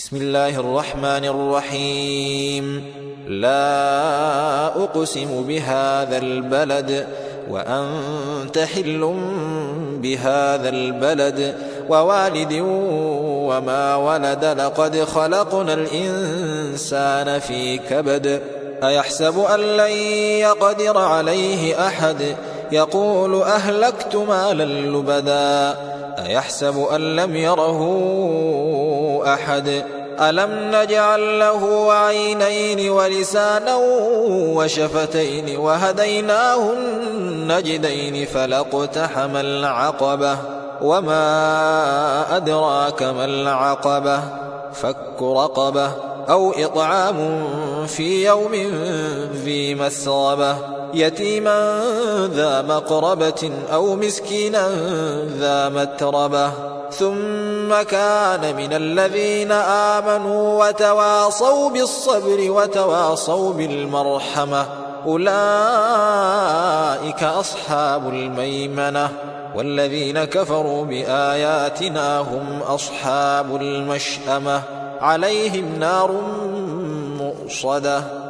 بسم الله الرحمن الرحيم. لا أقسم بهذا البلد وأنت حل بهذا البلد ووالد وما ولد لقد خلقنا الإنسان في كبد أيحسب أن لن يقدر عليه أحد يقول أهلكت مالا لبدا أيحسب أن لم يره أحد ألم نجعل له عينين ولسانا وشفتين وهديناه النجدين فلاقتحم العقبة وما أدراك ما العقبة فك رقبة أو إطعام في يوم ذي مسغبة يتيما ذا مقربة أو مسكينا ذا متربة ثم كان من الذين آمنوا وتواصوا بالصبر وتواصوا بالمرحمة أولئك أصحاب الميمنة والذين كفروا بآياتنا هم أصحاب المشأمة عليهم نار مؤصدة